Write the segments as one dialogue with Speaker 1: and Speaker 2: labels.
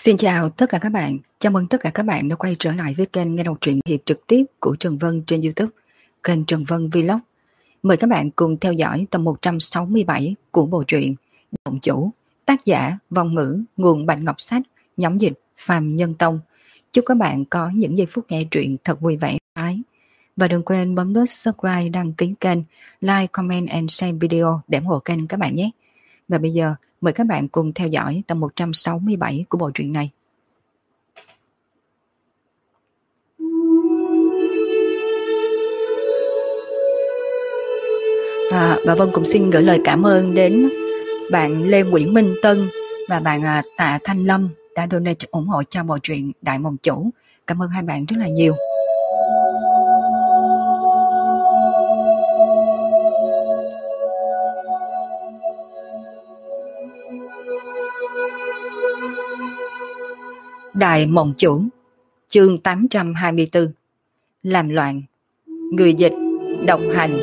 Speaker 1: Xin chào tất cả các bạn, chào mừng tất cả các bạn đã quay trở lại với kênh nghe đọc truyện hiệp trực tiếp của Trần Vân trên YouTube, kênh Trần Vân Vlog. Mời các bạn cùng theo dõi tập 167 của bộ truyện Động Chủ, tác giả Vong Ngữ, nguồn Bạch Ngọc Sách, nhóm dịch Phàm Nhân Tông. Chúc các bạn có những giây phút nghe truyện thật vui vẻ. Và đừng quên bấm nút subscribe, đăng ký kênh, like, comment and share video để ủng hộ kênh các bạn nhé. Và bây giờ mời các bạn cùng theo dõi tập 167 của bộ truyện này. Và Vân cũng xin gửi lời cảm ơn đến bạn Lê Nguyễn Minh Tân và bạn Tạ Thanh Lâm đã donate ủng hộ cho bộ truyện Đại Mộng Chủ. Cảm ơn hai bạn rất là nhiều. Đại Mộng Chủ, chương 824. Làm loạn. Người dịch Độc Hành.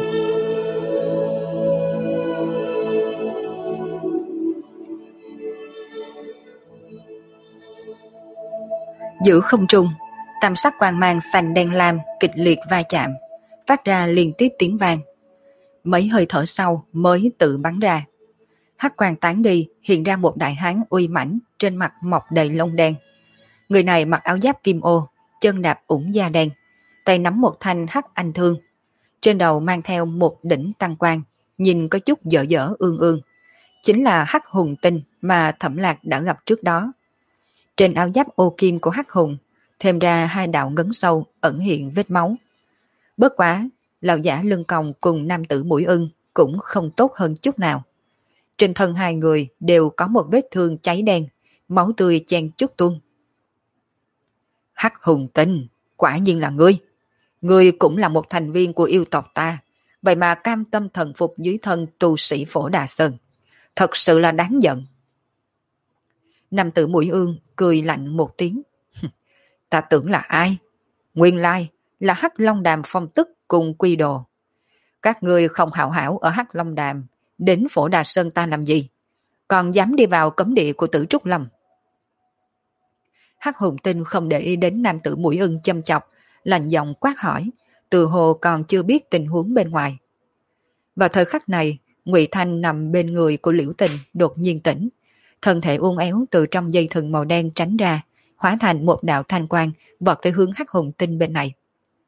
Speaker 1: Giữa không trung, tam sắc quang mang xanh đen lam kịch liệt va chạm, phát ra liên tiếp tiếng vang. Mấy hơi thở sau mới tự bắn ra. Hắc quang tán đi, hiện ra một đại hán uy mãnh, trên mặt mọc đầy lông đen. Người này mặc áo giáp kim ô, chân đạp ủng da đen, tay nắm một thanh hắc anh thương. Trên đầu mang theo một đỉnh tăng quang, nhìn có chút dở dở ương ương. Chính là Hắc Hùng Tinh mà Thẩm Lạc đã gặp trước đó. Trên áo giáp ô kim của Hắc Hùng, thêm ra hai đạo ngấn sâu ẩn hiện vết máu. Bất quá, lão giả lưng còng cùng nam tử mũi ưng cũng không tốt hơn chút nào. Trên thân hai người đều có một vết thương cháy đen, máu tươi chen chút tuôn. Hắc Hùng Tinh, quả nhiên là ngươi. Ngươi cũng là một thành viên của yêu tộc ta, vậy mà cam tâm thần phục dưới thân tu sĩ Phổ Đà Sơn. Thật sự là đáng giận. Nam tử mũi ương cười lạnh một tiếng. Ta tưởng là ai? Nguyên lai là Hắc Long Đàm Phong Tức cùng Quy Đồ. Các ngươi không hảo hảo ở Hắc Long Đàm, đến Phổ Đà Sơn ta làm gì? Còn dám đi vào cấm địa của Tử Trúc Lâm. Hắc Hùng Tinh không để ý đến nam tử mũi ưng châm chọc, lạnh giọng quát hỏi, từ hồ còn chưa biết tình huống bên ngoài. Vào thời khắc này, Ngụy Thanh nằm bên người của Liễu Tình đột nhiên tỉnh, thân thể uốn éo từ trong dây thừng màu đen tránh ra, hóa thành một đạo thanh quang vọt tới hướng Hắc Hùng Tinh bên này.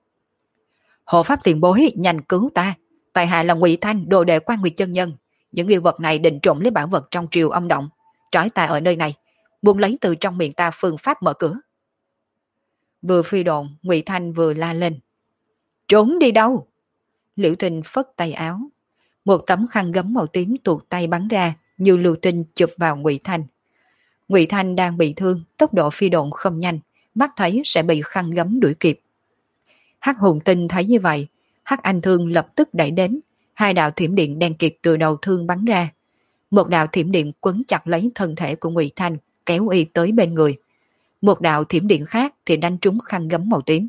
Speaker 1: Hộ pháp tiền bối, nhanh cứu ta! Tại hạ là Ngụy Thanh, đồ đệ Quan Nguyệt chân nhân. Những yêu vật này định trộm lấy bảo vật trong triều ông động, trói ta ở nơi này, muốn lấy từ trong miệng ta phương pháp mở cửa. Vừa phi độn, Ngụy Thanh vừa la lên. Trốn đi đâu? Liễu Tình phất tay áo. Một tấm khăn gấm màu tím tuột tay bắn ra, như lưu tinh chụp vào Ngụy Thanh. Ngụy Thanh đang bị thương, tốc độ phi độn không nhanh, mắt thấy sẽ bị khăn gấm đuổi kịp. Hắc Hùng Tinh thấy như vậy, Hắc Anh Thương lập tức đẩy đến, hai đạo thiểm điện đen kịt từ đầu thương bắn ra. Một đạo thiểm điện quấn chặt lấy thân thể của Ngụy Thanh, kéo y tới bên người. Một đạo thiểm điện khác thì đánh trúng khăn gấm màu tím.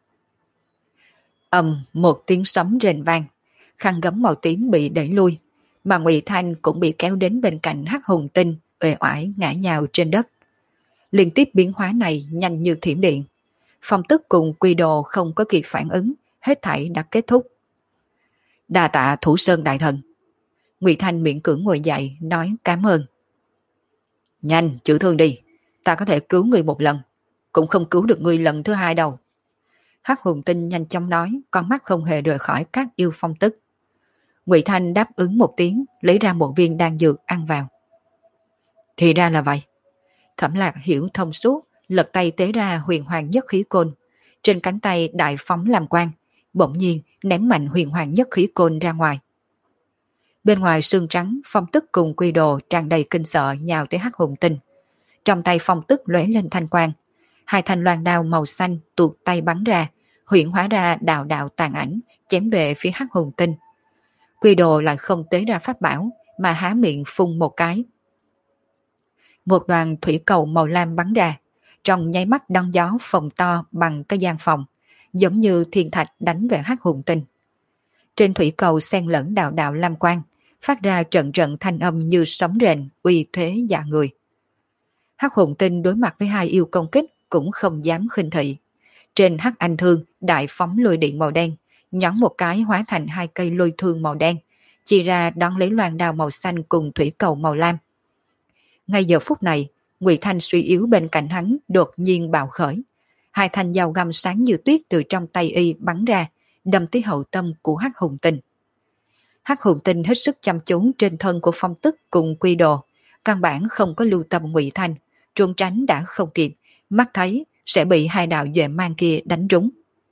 Speaker 1: Một tiếng sấm rền vang, khăn gấm màu tím bị đẩy lui, mà Ngụy Thanh cũng bị kéo đến bên cạnh Hắc Hùng Tinh, uể oải ngã nhào trên đất. Liên tiếp biến hóa này nhanh như thiểm điện. Phong Tức cùng Quy Đồ không có kịp phản ứng, hết thảy đã kết thúc. Đa tạ Thủ Sơn đại thần. Ngụy Thanh miễn cưỡng ngồi dậy, nói cảm ơn. Nhanh, chữa thương đi, ta có thể cứu người một lần, cũng không cứu được người lần thứ hai đâu. Hắc Hùng Tinh nhanh chóng nói, con mắt không hề rời khỏi các yêu Phong Tức. Ngụy Thanh đáp ứng một tiếng, lấy ra một viên đan dược ăn vào. Thì ra là vậy. Thẩm Lạc hiểu thông suốt, lật tay tế ra huyền hoàng nhất khí côn. Trên cánh tay đại phóng làm quang, bỗng nhiên ném mạnh huyền hoàng nhất khí côn ra ngoài. Bên ngoài sương trắng, Phong Tức cùng Quy Đồ tràn đầy kinh sợ nhào tới Hắc Hùng Tinh. Trong tay Phong Tức lóe lên thanh quang, hai thanh loan đao màu xanh tuột tay bắn ra, huyễn hóa ra đạo đạo tàn ảnh, chém về phía Hắc Hùng Tinh. Quy Đồ lại không tế ra pháp bảo, mà há miệng phun một cái. Một đoàn thủy cầu màu lam bắn ra, trong nháy mắt đón gió phồng to bằng cái gian phòng, giống như thiên thạch đánh về Hắc Hùng Tinh. Trên thủy cầu xen lẫn đạo đạo lam quang, phát ra trận trận thanh âm như sấm rền, uy thế dạ người. Hắc hồn tinh đối mặt với hai yêu công kích cũng không dám khinh thị. Trên hắc anh thương đại phóng lôi điện màu đen, nhón một cái hóa thành hai cây lôi thương màu đen, chia ra đón lấy loan đao màu xanh cùng thủy cầu màu lam. Ngay giờ phút này, Ngụy Thanh suy yếu bên cạnh hắn đột nhiên bạo khởi. Hai thanh dao găm sáng như tuyết từ trong tay y bắn ra, đâm tới hậu tâm của Hắc Hùng Tinh. Hắc Hùng Tinh hết sức chăm chú trên thân của Phong Tức cùng Quy Đồ, căn bản không có lưu tâm Ngụy Thanh, trốn tránh đã không kịp, mắt thấy sẽ bị hai đạo duệ mang kia đánh trúng.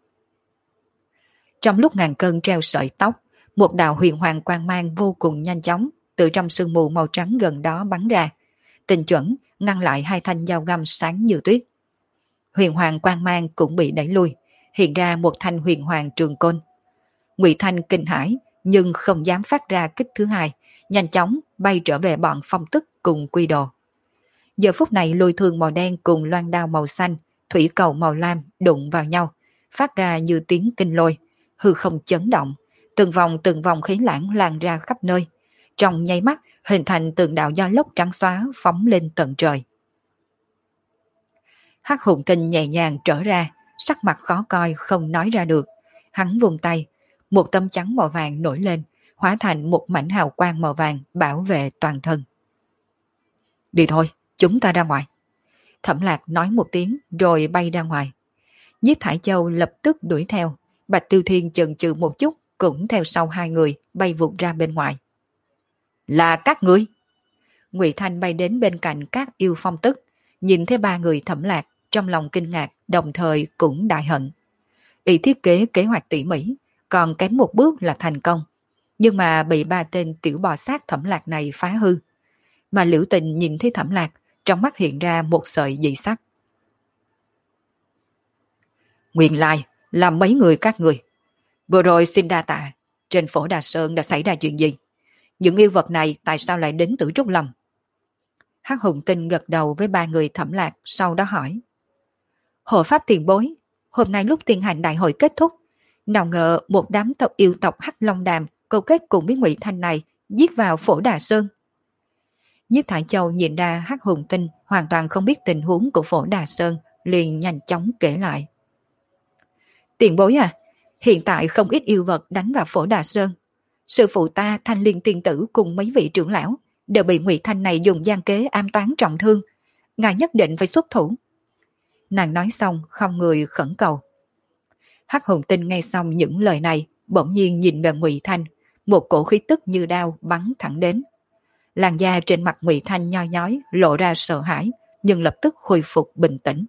Speaker 1: Trong lúc ngàn cân treo sợi tóc, một đạo huyền hoàng quang mang vô cùng nhanh chóng từ trong sương mù màu trắng gần đó bắn ra, tinh chuẩn ngăn lại hai thanh dao găm sáng như tuyết. Huyền hoàng quang mang cũng bị đẩy lui, hiện ra một thanh huyền hoàng trường côn. Ngụy Thanh kinh hãi nhưng không dám phát ra kích thứ hai, nhanh chóng bay trở về bọn Phong Tức cùng Quy Đồ. Giờ phút này lôi thương màu đen cùng loan đao màu xanh, thủy cầu màu lam đụng vào nhau, phát ra như tiếng kinh lôi, hư không chấn động, từng vòng khí lãng lan ra khắp nơi, trong nháy mắt hình thành từng đạo gió lốc trắng xóa phóng lên tận trời. Hắc Hùng Tinh nhẹ nhàng trở ra, sắc mặt khó coi không nói ra được. Hắn vùng tay, một tấm chắn màu vàng nổi lên, hóa thành một mảnh hào quang màu vàng bảo vệ toàn thân. Đi thôi, chúng ta ra ngoài. Thẩm Lạc nói một tiếng rồi bay ra ngoài. Nhiếp Thải Châu lập tức đuổi theo, Bạch Tiêu Thiên chần chừ một chút cũng theo sau hai người bay vụt ra bên ngoài. Là các ngươi. Ngụy Thanh bay đến bên cạnh các yêu Phong Tức, nhìn thấy ba người Thẩm Lạc, trong lòng kinh ngạc, đồng thời cũng đại hận. Y thiết kế kế hoạch tỉ mỉ, còn kém một bước là thành công, nhưng mà bị ba tên tiểu bò sát Thẩm Lạc này phá hư. Mà Liễu Tình nhìn thấy Thẩm Lạc, trong mắt hiện ra một sợi dị sắc. Nguyên lai là mấy người các người. Vừa rồi xin đa tạ, trên Phổ Đà Sơn đã xảy ra chuyện gì? Những yêu vật này tại sao lại đến Tử Trúc Lâm? Hắc Hùng Tinh gật đầu với ba người Thẩm Lạc, sau đó hỏi. Hộ pháp tiền bối, hôm nay lúc tiến hành đại hội kết thúc, nào ngờ một đám yêu tộc Hắc Long Đàm câu kết cùng với Ngụy Thanh này giết vào Phổ Đà Sơn. Nhiếp Thải Châu nhìn ra Hắc Hùng Tinh hoàn toàn không biết tình huống của Phổ Đà Sơn, liền nhanh chóng kể lại. Tiền bối à, hiện tại không ít yêu vật đánh vào Phổ Đà Sơn. Sư phụ ta Thanh Liên Tiên Tử cùng mấy vị trưởng lão đều bị Ngụy Thanh này dùng gian kế ám toán trọng thương. Ngài nhất định phải xuất thủ. Nàng nói xong không người khẩn cầu. Hắc Hùng Tinh nghe xong những lời này, bỗng nhiên nhìn về Ngụy Thanh, một cổ khí tức như đao bắn thẳng đến. Làn da trên mặt Ngụy Thanh nhoi nhói, lộ ra sợ hãi, nhưng lập tức khôi phục bình tĩnh.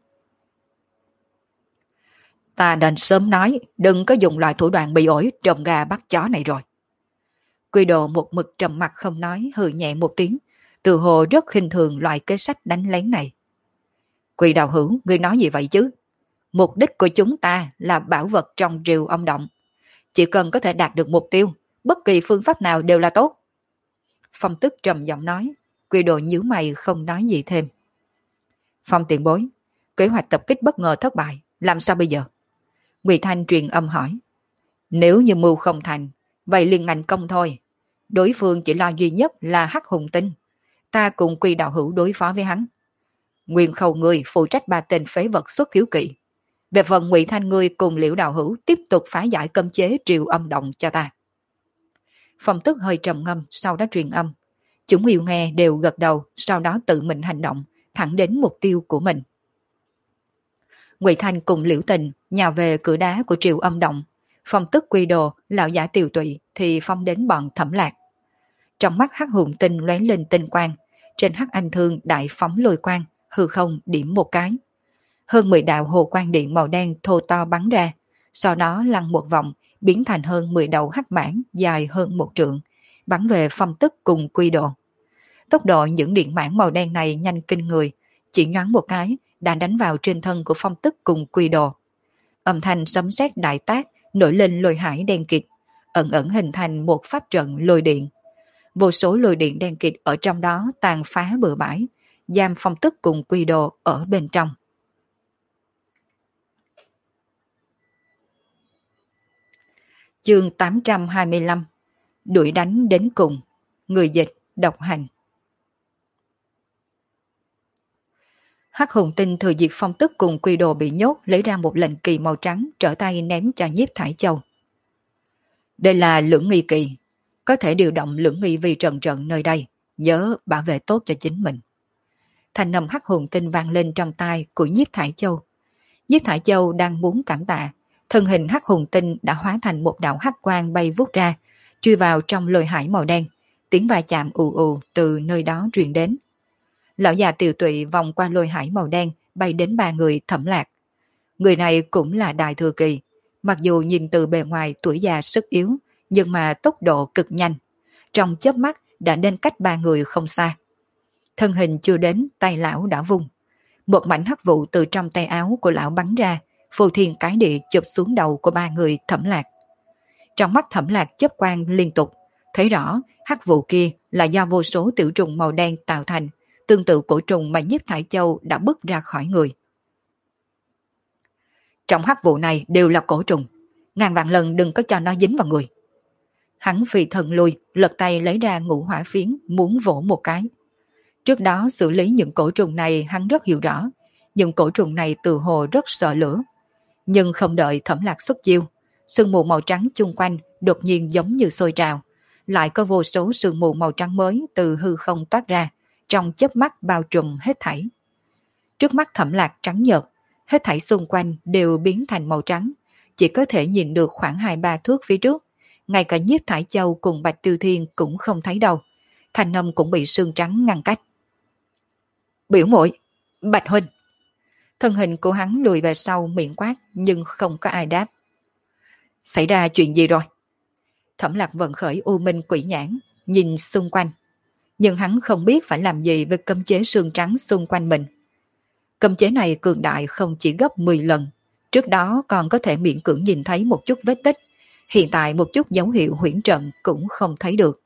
Speaker 1: Ta đành sớm nói, đừng có dùng loại thủ đoạn bị ổi trồng gà bắt chó này rồi. Quy Đồ một mực trầm mặt không nói, hừ nhẹ một tiếng, từ hồ rất khinh thường loại kế sách đánh lén này. Quy Đạo Hữu, ngươi nói gì vậy chứ? Mục đích của chúng ta là bảo vật trong triều ông động. Chỉ cần có thể đạt được mục tiêu, bất kỳ phương pháp nào đều là tốt. Phong Tức trầm giọng nói, Quy Đồ nhíu mày không nói gì thêm. Phong tiền bối, kế hoạch tập kích bất ngờ thất bại, làm sao bây giờ? Ngụy Thanh truyền âm hỏi. Nếu như mưu không thành, vậy liền ngành công thôi. Đối phương chỉ lo duy nhất là Hắc Hùng Tinh. Ta cùng Quy Đạo Hữu đối phó với hắn. Nguyên Khâu ngươi phụ trách ba tên phế vật xuất hiếu kỵ. Về phần Ngụy Thanh ngươi cùng Liễu Đạo Hữu tiếp tục phá giải cấm chế triều âm động cho ta. Phong Tức hơi trầm ngâm, sau đó truyền âm. Chúng yêu nghe đều gật đầu, sau đó tự mình hành động, thẳng đến mục tiêu của mình. Ngụy Thanh cùng Liễu Tình nhào về cửa đá của triều âm động. Phong Tức Quy Đồ, lão giả Tiều Tụy thì phong đến bọn Thẩm Lạc. Trong mắt Hắc Hùng Tinh lóe lên tinh quang, trên Hắc Anh Thương đại phóng lôi quang, hư không điểm một cái. Hơn 10 đạo hồ quang điện màu đen thô to bắn ra, sau đó lăn một vòng, biến thành hơn 10 đầu hắc mãng dài hơn 1 trượng, bắn về Phong Tức cùng Quy Đồ. Tốc độ những điện mãng màu đen này nhanh kinh người, chỉ nhoáng một cái đã đánh vào trên thân của Phong Tức cùng Quy Đồ. Âm thanh sấm sét đại tác nổi lên lôi hải đen kịt, ẩn ẩn hình thành một pháp trận lôi điện. Vô số lôi điện đen kịt ở trong đó tàn phá bừa bãi, giam Phong Tức cùng Quy Đồ ở bên trong. Chương 825. Đuổi đánh đến cùng. Người dịch, độc hành. Hắc hùng tinh thừa dịp phong tức cùng quy đồ bị nhốt lấy ra một lệnh kỳ màu trắng trở tay ném cho Nhiếp Thải Châu. Đây là lưỡng nghi kỳ, có thể điều động lưỡng nghi vi trần trận nơi đây, nhớ bảo vệ tốt cho chính mình. Thanh âm hắc hùng tinh vang lên trong tai của Nhiếp Thải Châu. Nhiếp Thải Châu đang muốn cảm tạ, thân hình hắc hùng tinh đã hóa thành một đạo hắc quang bay vút ra, chui vào trong lôi hải màu đen, tiếng va chạm ù ù từ nơi đó truyền đến. Lão già tiều tụy vòng qua lôi hải màu đen bay đến ba người Thẩm Lạc. Người này cũng là đại thừa kỳ, mặc dù nhìn từ bề ngoài tuổi già sức yếu, nhưng mà tốc độ cực nhanh. Trong chớp mắt đã đến cách ba người không xa. Thân hình chưa đến, tay lão đã vung. Một mảnh hắc vụ từ trong tay áo của lão bắn ra, phô thiên cái địa chụp xuống đầu của ba người Thẩm Lạc. Trong mắt Thẩm Lạc chớp quang liên tục, thấy rõ hắc vụ kia là do vô số tiểu trùng màu đen tạo thành, tương tự cổ trùng mà Nhiếp Thải Châu đã bứt ra khỏi người. Trong hắc vụ này đều là cổ trùng, ngàn vạn lần đừng có cho nó dính vào người. Hắn phi thần lui, lật tay lấy ra ngũ hỏa phiến muốn vỗ một cái. Trước đó xử lý những cổ trùng này hắn rất hiểu rõ, những cổ trùng này từ hồ rất sợ lửa. Nhưng không đợi Thẩm Lạc xuất chiêu, sương mù màu trắng chung quanh đột nhiên giống như sôi trào, lại có vô số sương mù màu trắng mới từ hư không toát ra, trong chớp mắt bao trùm hết thảy. Trước mắt Thẩm Lạc trắng nhợt, hết thảy xung quanh đều biến thành màu trắng, chỉ có thể nhìn được khoảng 2-3 thước phía trước, ngay cả Nhiếp Thải Châu cùng Bạch Tiêu Thiên cũng không thấy đâu, thanh âm cũng bị sương trắng ngăn cách. Biểu muội, Bạch huynh. Thân hình của hắn lùi về sau miệng quát, nhưng không có ai đáp. Xảy ra chuyện gì rồi? Thẩm Lạc vận khởi U Minh Quỷ Nhãn, nhìn xung quanh, nhưng hắn không biết phải làm gì với cấm chế sương trắng xung quanh mình. Cấm chế này cường đại không chỉ gấp 10 lần, trước đó còn có thể miễn cưỡng nhìn thấy một chút vết tích, hiện tại một chút dấu hiệu huyễn trận cũng không thấy được.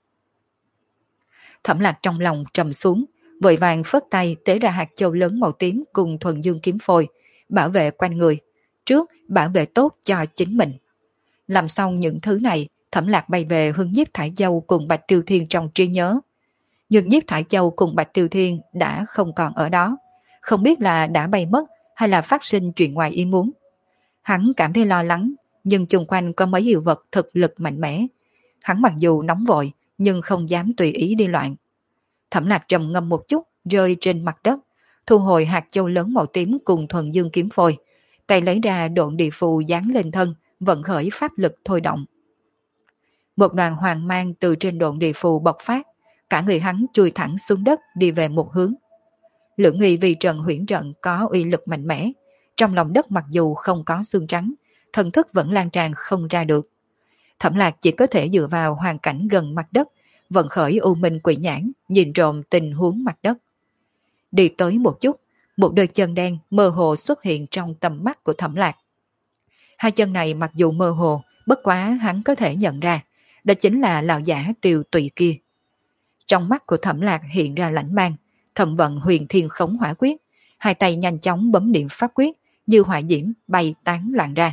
Speaker 1: Thẩm Lạc trong lòng trầm xuống, vội vàng phất tay tế ra hạt châu lớn màu tím cùng thuần dương kiếm phôi, bảo vệ quanh người, trước bảo vệ tốt cho chính mình. Làm xong những thứ này, Thẩm Lạc bay về hướng Nhiếp Thải Châu cùng Bạch Tiêu Thiên trong trí nhớ. Nhưng Nhiếp Thải Châu cùng Bạch Tiêu Thiên đã không còn ở đó, không biết là đã bay mất hay là phát sinh chuyện ngoài ý muốn. Hắn cảm thấy lo lắng, nhưng chung quanh có mấy yêu vật thực lực mạnh mẽ. Hắn mặc dù nóng vội, nhưng không dám tùy ý đi loạn. Thẩm Lạc trầm ngâm một chút, rơi trên mặt đất, thu hồi hạt châu lớn màu tím cùng thuần dương kiếm phôi, tay lấy ra độn địa phù dán lên thân, vận khởi pháp lực thôi động. Một đoàn hoàng mang từ trên độn địa phù bộc phát, cả người hắn chui thẳng xuống đất đi về một hướng. Lưỡng nghi vì trận huyễn trận có uy lực mạnh mẽ, trong lòng đất mặc dù không có xương trắng, thần thức vẫn lan tràn không ra được. Thẩm Lạc chỉ có thể dựa vào hoàn cảnh gần mặt đất, vận khởi U Minh Quỷ Nhãn, nhìn trộm tình huống mặt đất. Đi tới một chút, một đôi chân đen mơ hồ xuất hiện trong tầm mắt của Thẩm Lạc. Hai chân này mặc dù mơ hồ, bất quá hắn có thể nhận ra, đó chính là lão giả Tiều Tụy kia. Trong mắt của Thẩm Lạc hiện ra lãnh mang, thẩm vận huyền thiên khống hỏa quyết, hai tay nhanh chóng bấm niệm pháp quyết, như hỏa diễm bay tán loạn ra.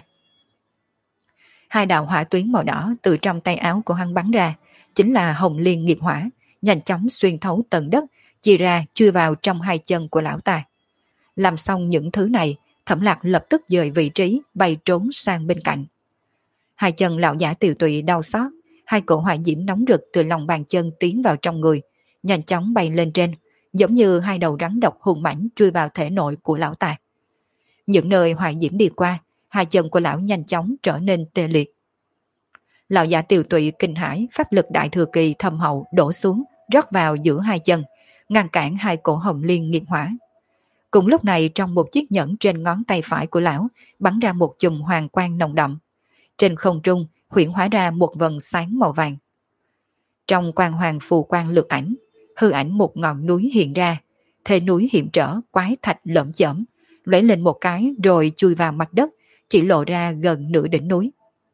Speaker 1: Hai đạo hỏa tuyến màu đỏ từ trong tay áo của hắn bắn ra, chính là hồng liên nghiệp hỏa, nhanh chóng xuyên thấu tầng đất, chia ra chui vào trong hai chân của lão ta. Làm xong những thứ này, Thẩm Lạc lập tức dời vị trí, bay trốn sang bên cạnh. Hai chân lão giả Tiều Tụy đau xót, hai cổ hỏa diễm nóng rực từ lòng bàn chân tiến vào trong người, nhanh chóng bay lên trên, giống như hai đầu rắn độc hung mãnh chui vào thể nội của lão ta. Những nơi hỏa diễm đi qua, hai chân của lão nhanh chóng trở nên tê liệt. Lão giả Tiều Tụy kinh hãi, pháp lực đại thừa kỳ thâm hậu đổ xuống, rót vào giữa hai chân, ngăn cản hai cổ hồng liên nghiệp hỏa. Cùng lúc này, trong một chiếc nhẫn trên ngón tay phải của lão bắn ra một chùm hoàng quang nồng đậm. Trên không trung huyễn hóa ra một vầng sáng màu vàng. Trong quang hoàng phù quang lược ảnh, hư ảnh một ngọn núi hiện ra, thế núi hiểm trở, quái thạch lởm chởm, lóe lên một cái rồi chui vào mặt đất, chỉ lộ ra gần nửa đỉnh núi.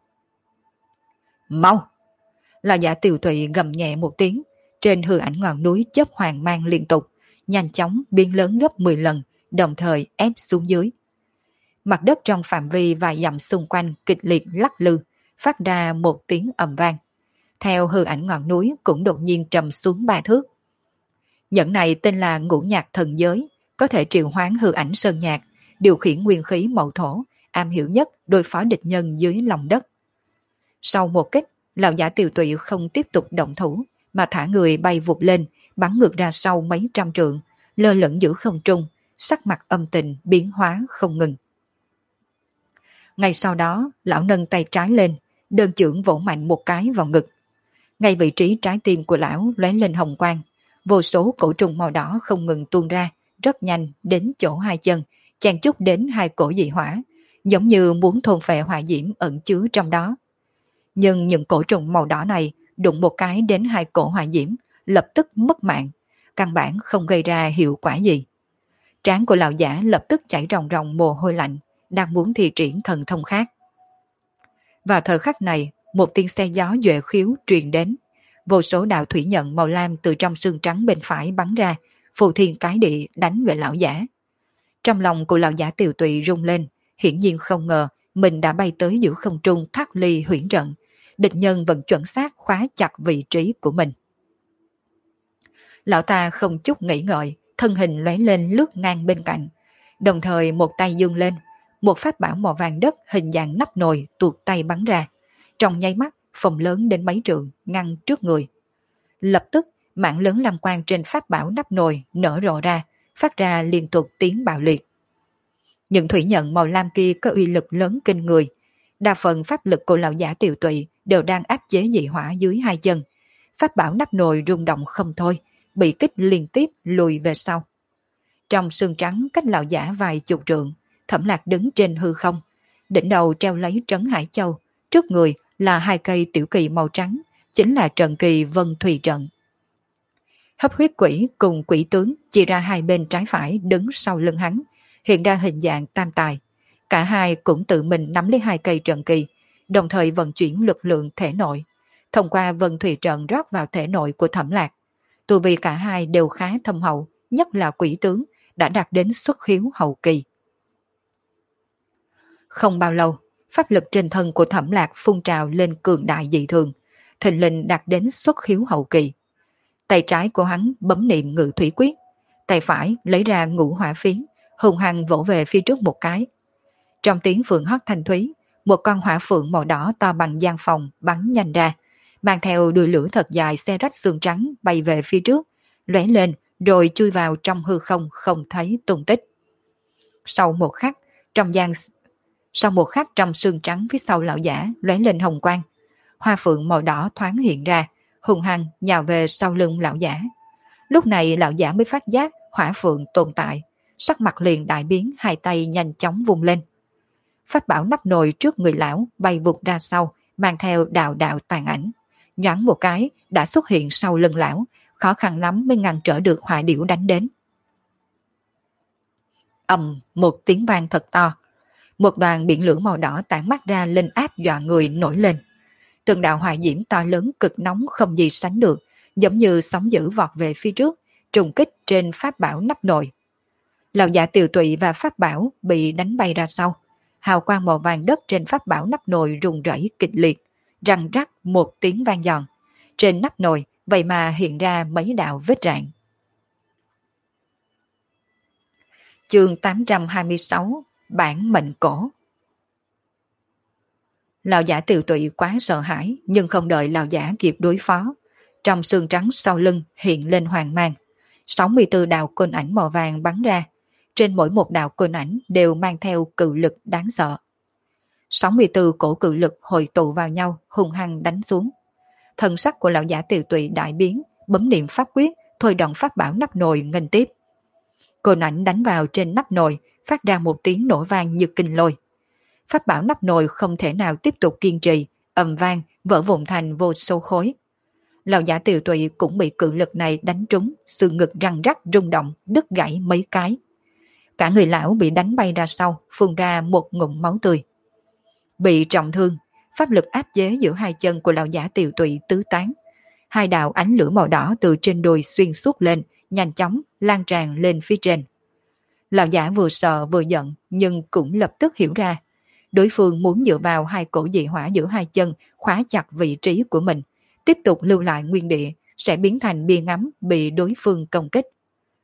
Speaker 1: Mau! Lão giả Tiều Tụy gầm nhẹ một tiếng, trên hư ảnh ngọn núi chớp hoàng mang liên tục, nhanh chóng biến lớn gấp 10 lần, đồng thời ép xuống dưới. Mặt đất trong phạm vi vài dặm xung quanh kịch liệt lắc lư, phát ra một tiếng ầm vang. Theo hư ảnh ngọn núi cũng đột nhiên trầm xuống 3 thước. Nhẫn này tên là Ngũ Nhạc Thần Giới, có thể triệu hoán hư ảnh sơn nhạc, điều khiển nguyên khí mậu thổ, am hiểu nhất đối phó địch nhân dưới lòng đất. Sau một kích, lão giả Tiều Tụy không tiếp tục động thủ, mà thả người bay vụt lên, bắn ngược ra sau mấy trăm trượng, lơ lửng giữa không trung, sắc mặt âm tình biến hóa không ngừng. Ngay sau đó, lão nâng tay trái lên, đơn chưởng vỗ mạnh một cái vào ngực. Ngay vị trí trái tim của lão lóe lên hồng quang, vô số cổ trùng màu đỏ không ngừng tuôn ra, rất nhanh đến chỗ hai chân, chen chúc đến hai cổ dị hỏa, giống như muốn thôn phệ hỏa diễm ẩn chứa trong đó. Nhưng những cổ trùng màu đỏ này đụng một cái đến hai cổ hỏa diễm, lập tức mất mạng, căn bản không gây ra hiệu quả gì. Trán của lão giả lập tức chảy ròng ròng mồ hôi lạnh, đang muốn thi triển thần thông khác. Vào thời khắc này, một tiếng xe gió duệ khiếu truyền đến, vô số đạo thủy nhận màu lam từ trong xương trắng bên phải bắn ra, phù thiên cái địa đánh về lão giả. Trong lòng của lão giả Tiều Tụy rung lên, hiển nhiên không ngờ mình đã bay tới giữa không trung thoát ly huyễn trận, địch nhân vẫn chuẩn xác khóa chặt vị trí của mình. Lão ta không chút nghĩ ngợi, thân hình lóe lên lướt ngang bên cạnh, đồng thời một tay giương lên, một pháp bảo màu vàng đất hình dạng nắp nồi tuột tay bắn ra, trong nháy mắt phòng lớn đến mấy trượng ngăn trước người. Lập tức mảng lớn lam quang trên pháp bảo nắp nồi nở rộ ra, phát ra liên tục tiếng bạo liệt. Những thủy nhận màu lam kia có uy lực lớn kinh người, đa phần pháp lực của lão giả Tiều Tụy đều đang áp chế dị hỏa dưới hai chân. Pháp bảo nắp nồi rung động không thôi, bị kích liên tiếp lùi về sau. Trong xương trắng cách lão giả vài chục trượng, Thẩm Lạc đứng trên hư không, đỉnh đầu treo lấy trấn Hải Châu, trước người là hai cây tiểu kỳ màu trắng, chính là trận kỳ Vân Thùy trận. Hấp huyết quỷ cùng quỷ tướng chia ra hai bên trái phải đứng sau lưng hắn, hiện ra hình dạng tam tài. Cả hai cũng tự mình nắm lấy hai cây trận kỳ, đồng thời vận chuyển lực lượng thể nội, thông qua Vân Thùy trận rót vào thể nội của Thẩm Lạc. Tu vi cả hai đều khá thâm hậu, nhất là quỷ tướng đã đạt đến xuất khiếu hậu kỳ. Không bao lâu, pháp lực trên thân của Thẩm Lạc phun trào lên cường đại dị thường, thình lình đạt đến xuất khiếu hậu kỳ. Tay trái của hắn bấm niệm ngự thủy quyết, tay phải lấy ra ngũ hỏa phiến, hùng hăng vỗ về phía trước một cái. Trong tiếng phượng hót thanh thúy, một con hỏa phượng màu đỏ to bằng gian phòng bắn nhanh ra, mang theo đuôi lửa thật dài xé rách xương trắng bay về phía trước, lóe lên rồi chui vào trong hư không không thấy tung tích. Sau một khắc trong xương trắng phía sau lão giả lóe lên hồng quang, hoa phượng màu đỏ thoáng hiện ra, hùng hăng nhào về sau lưng lão giả. Lúc này lão giả mới phát giác hỏa phượng tồn tại, sắc mặt liền đại biến, hai tay nhanh chóng vung lên. Pháp bảo nắp nồi trước người lão bay vụt ra sau, mang theo đạo đạo tàn ảnh, nhoáng một cái đã xuất hiện sau lưng lão, khó khăn lắm mới ngăn trở được hỏa điểu đánh đến. Ầm một tiếng vang thật to, một đoàn biển lửa màu đỏ tản mát ra lên áp dọa người nổi lên. Từng đạo hỏa diễm to lớn cực nóng không gì sánh được, giống như sóng dữ vọt về phía trước, trùng kích trên pháp bảo nắp nồi. Lão giả Tiều Tụy và pháp bảo bị đánh bay ra sau, hào quang màu vàng đất trên pháp bảo nắp nồi rung rẩy kịch liệt, răng rắc một tiếng vang giòn. Trên nắp nồi vậy mà hiện ra mấy đạo vết rạn. Chương 826 Bản mệnh cổ. Lão giả Tiều Tụy quá sợ hãi, nhưng không đợi lão giả kịp đối phó, trong xương trắng sau lưng hiện lên hoàng mang. 64 đạo côn ảnh màu vàng bắn ra, trên mỗi một đạo côn ảnh đều mang theo cự lực đáng sợ. 64 cổ cự lực hội tụ vào nhau, hung hăng đánh xuống. Thần sắc của lão giả Tiều Tụy đại biến, bấm niệm pháp quyết, thôi động pháp bảo nắp nồi nghênh tiếp. Côn ảnh đánh vào trên nắp nồi, phát ra một tiếng nổ vang như kinh lôi. Pháp bảo nắp nồi không thể nào tiếp tục kiên trì, ầm vang vỡ vụn thành vô số khối. Lão giả Tiều Tụy cũng bị cự lực này đánh trúng, xương ngực răng rắc rung động, đứt gãy mấy cái. Cả người lão bị đánh bay ra sau, phun ra một ngụm máu tươi. Bị trọng thương, pháp lực áp chế giữa hai chân của lão giả Tiều Tụy tứ tán. Hai đạo ánh lửa màu đỏ từ trên đùi xuyên suốt lên, nhanh chóng lan tràn lên phía trên. Lão giả vừa sợ vừa giận, nhưng cũng lập tức hiểu ra, đối phương muốn dựa vào hai cổ dị hỏa giữa hai chân khóa chặt vị trí của mình, tiếp tục lưu lại nguyên địa sẽ biến thành bia ngắm bị đối phương công kích.